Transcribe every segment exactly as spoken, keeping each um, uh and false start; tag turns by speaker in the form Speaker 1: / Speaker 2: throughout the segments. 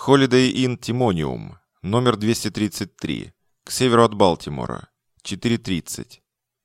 Speaker 1: Holiday Inn Тимониум, номер двести тридцать три, к северу от Балтимора, четыре тридцать.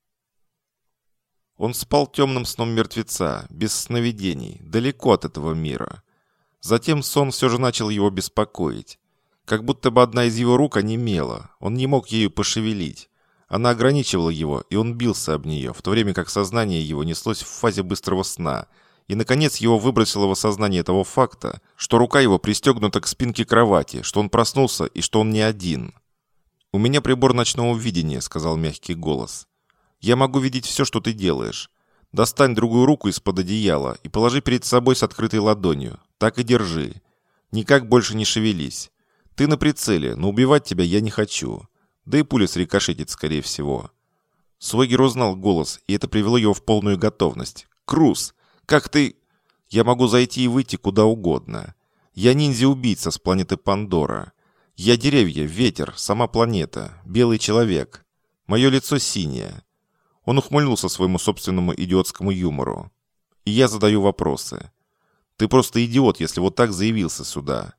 Speaker 1: Он спал темным сном мертвеца, без сновидений, далеко от этого мира. Затем сон все же начал его беспокоить. Как будто бы одна из его рук онемела, он не мог ею пошевелить. Она ограничивала его, и он бился об нее, в то время как сознание его неслось в фазе быстрого сна. И, наконец, его выбросило в осознание того факта, что рука его пристегнута к спинке кровати, что он проснулся и что он не один. «У меня прибор ночного видения», — сказал мягкий голос. «Я могу видеть все, что ты делаешь. Достань другую руку из-под одеяла и положи перед собой с открытой ладонью. Так и держи. Никак больше не шевелись. Ты на прицеле, но убивать тебя я не хочу. Да и пуля срикошетит, скорее всего». Суэгер узнал голос, и это привело его в полную готовность. «Круз! Как ты...» «Я могу зайти и выйти куда угодно. Я ниндзя-убийца с планеты Пандора. Я деревья, ветер, сама планета, белый человек. Мое лицо синее». Он ухмыльнулся своему собственному идиотскому юмору. «И я задаю вопросы. Ты просто идиот, если вот так заявился сюда.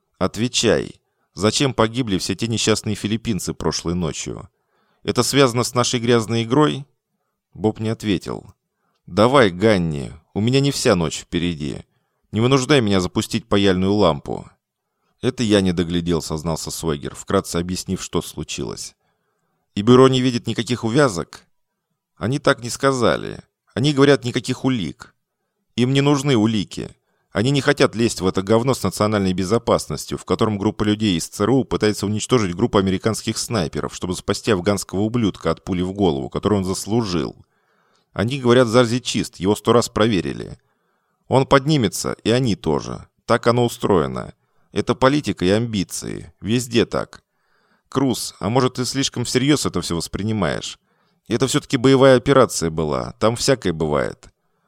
Speaker 1: Отвечай. Зачем погибли все те несчастные филиппинцы прошлой ночью? Это связано с нашей грязной игрой?» Боб не ответил. «Давай, Ганни, у меня не вся ночь впереди. Не вынуждай меня запустить паяльную лампу». «Это я не доглядел», — сознался Суэгер, вкратце объяснив, что случилось. «И бюро не видит никаких увязок?» «Они так не сказали. Они говорят, никаких улик. Им не нужны улики. Они не хотят лезть в это говно с национальной безопасностью, в котором группа людей из ЦРУ пытается уничтожить группу американских снайперов, чтобы спасти афганского ублюдка от пули в голову, которую он заслужил. Они говорят, Зарзи чист, его сто раз проверили. Он поднимется, и они тоже. Так оно устроено. Это политика и амбиции. Везде так. Круз, а может, ты слишком всерьез это все воспринимаешь? Это все-таки боевая операция была. Там всякое бывает.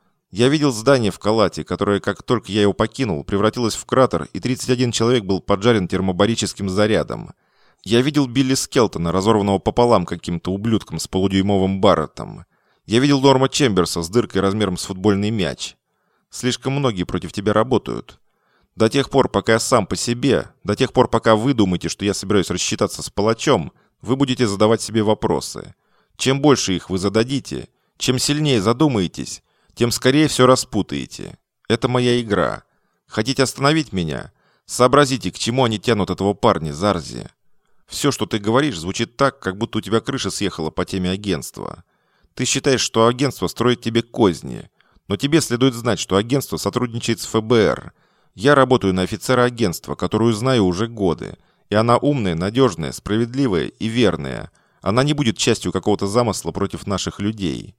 Speaker 1: Я видел здание в Калате, которое, как только я его покинул, превратилось в кратер, и тридцать один человек был поджарен термобарическим зарядом. Я видел Билли Скелтона, разорванного пополам каким-то ублюдком с полудюймовым Барреттом. Я видел Норма Чемберса с дыркой размером с футбольный мяч. Слишком многие против тебя работают. До тех пор, пока я сам по себе, до тех пор, пока вы думаете, что я собираюсь рассчитаться с палачом, вы будете задавать себе вопросы. Чем больше их вы зададите, чем сильнее задумаетесь, тем скорее все распутаете. Это моя игра. Хотите остановить меня? Сообразите, к чему они тянут этого парня, Зарзи. Все, что ты говоришь, звучит так, как будто у тебя крыша съехала по теме агентства. Ты считаешь, что агентство строит тебе козни. Но тебе следует знать, что агентство сотрудничает с ФБР. Я работаю на офицера агентства, которую знаю уже годы. И она умная, надежная, справедливая и верная. Она не будет частью какого-то замысла против наших людей».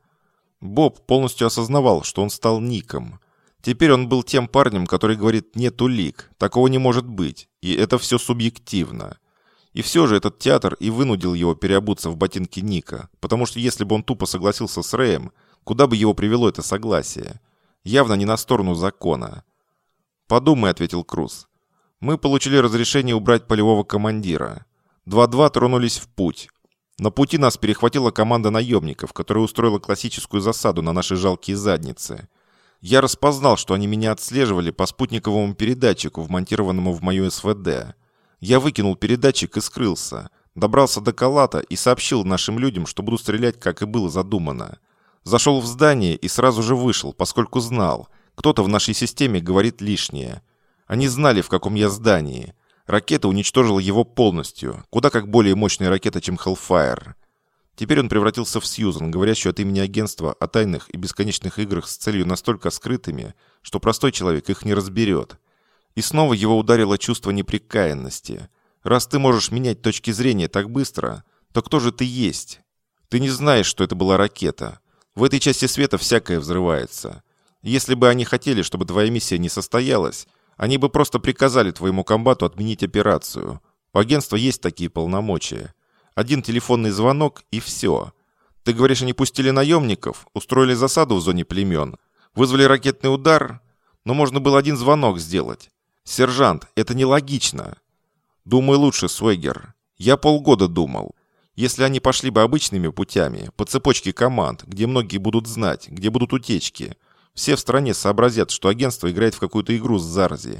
Speaker 1: Боб полностью осознавал, что он стал Ником. Теперь он был тем парнем, который говорит «нет улик», такого не может быть, и это все субъективно. И все же этот театр и вынудил его переобуться в ботинки Ника, потому что если бы он тупо согласился с Рэем, куда бы его привело это согласие? Явно не на сторону закона. «Подумай», — ответил Круз. «Мы получили разрешение убрать полевого командира. Два-два тронулись в путь. На пути нас перехватила команда наемников, которая устроила классическую засаду на наши жалкие задницы. Я распознал, что они меня отслеживали по спутниковому передатчику, вмонтированному в мою СВД. Я выкинул передатчик и скрылся. Добрался до Калата и сообщил нашим людям, что буду стрелять, как и было задумано. Зашел в здание и сразу же вышел, поскольку знал, кто-то в нашей системе говорит лишнее. Они знали, в каком я здании. Ракета уничтожила его полностью, куда как более мощная ракета, чем Hellfire. Теперь он превратился в Сьюзан, говорящую от имени агентства о тайных и бесконечных играх с целью настолько скрытыми, что простой человек их не разберет. И снова его ударило чувство непрекаянности. Раз ты можешь менять точки зрения так быстро, то кто же ты есть? Ты не знаешь, что это была ракета. В этой части света всякое взрывается. Если бы они хотели, чтобы твоя миссия не состоялась, они бы просто приказали твоему комбату отменить операцию. У агентства есть такие полномочия. Один телефонный звонок и все. Ты говоришь, они пустили наемников, устроили засаду в зоне племен, вызвали ракетный удар, но можно было один звонок сделать. Сержант, это нелогично. Думай лучше, Суэгер. Я полгода думал. Если они пошли бы обычными путями, по цепочке команд, где многие будут знать, где будут утечки, все в стране сообразят, что агентство играет в какую-то игру с Зарзи,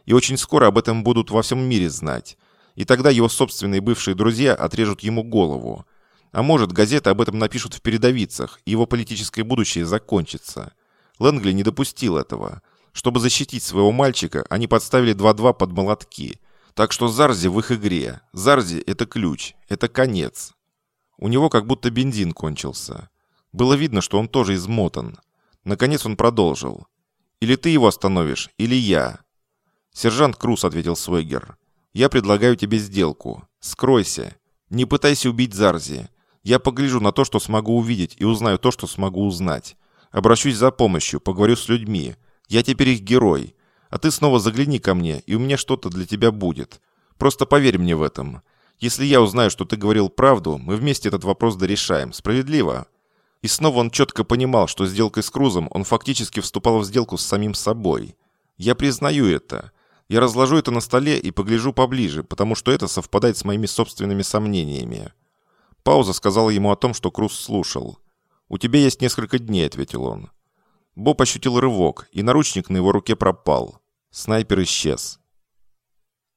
Speaker 1: И очень скоро об этом будут во всем мире знать. И тогда его собственные бывшие друзья отрежут ему голову. А может, газеты об этом напишут в передовицах, и его политическое будущее закончится. Лэнгли не допустил этого. Чтобы защитить своего мальчика, они подставили два-два под молотки. Так что Зарзи в их игре. Зарзи – это ключ, это конец. У него как будто бензин кончился. Было видно, что он тоже измотан. Наконец он продолжил. «Или ты его остановишь, или я». «Сержант Круз», — ответил Свегер. «Я предлагаю тебе сделку. Скройся. Не пытайся убить Зарзи. Я погляжу на то, что смогу увидеть, и узнаю то, что смогу узнать. Обращусь за помощью, поговорю с людьми. Я теперь их герой. А ты снова загляни ко мне, и у меня что-то для тебя будет. Просто поверь мне в этом. Если я узнаю, что ты говорил правду, мы вместе этот вопрос дорешаем. Справедливо?» И снова он четко понимал, что сделкой с Крузом он фактически вступал в сделку с самим собой. «Я признаю это. Я разложу это на столе и погляжу поближе, потому что это совпадает с моими собственными сомнениями». Пауза сказала ему о том, что Круз слушал. «У тебя есть несколько дней», — ответил он. Боб ощутил рывок, и наручник на его руке пропал. Снайпер исчез.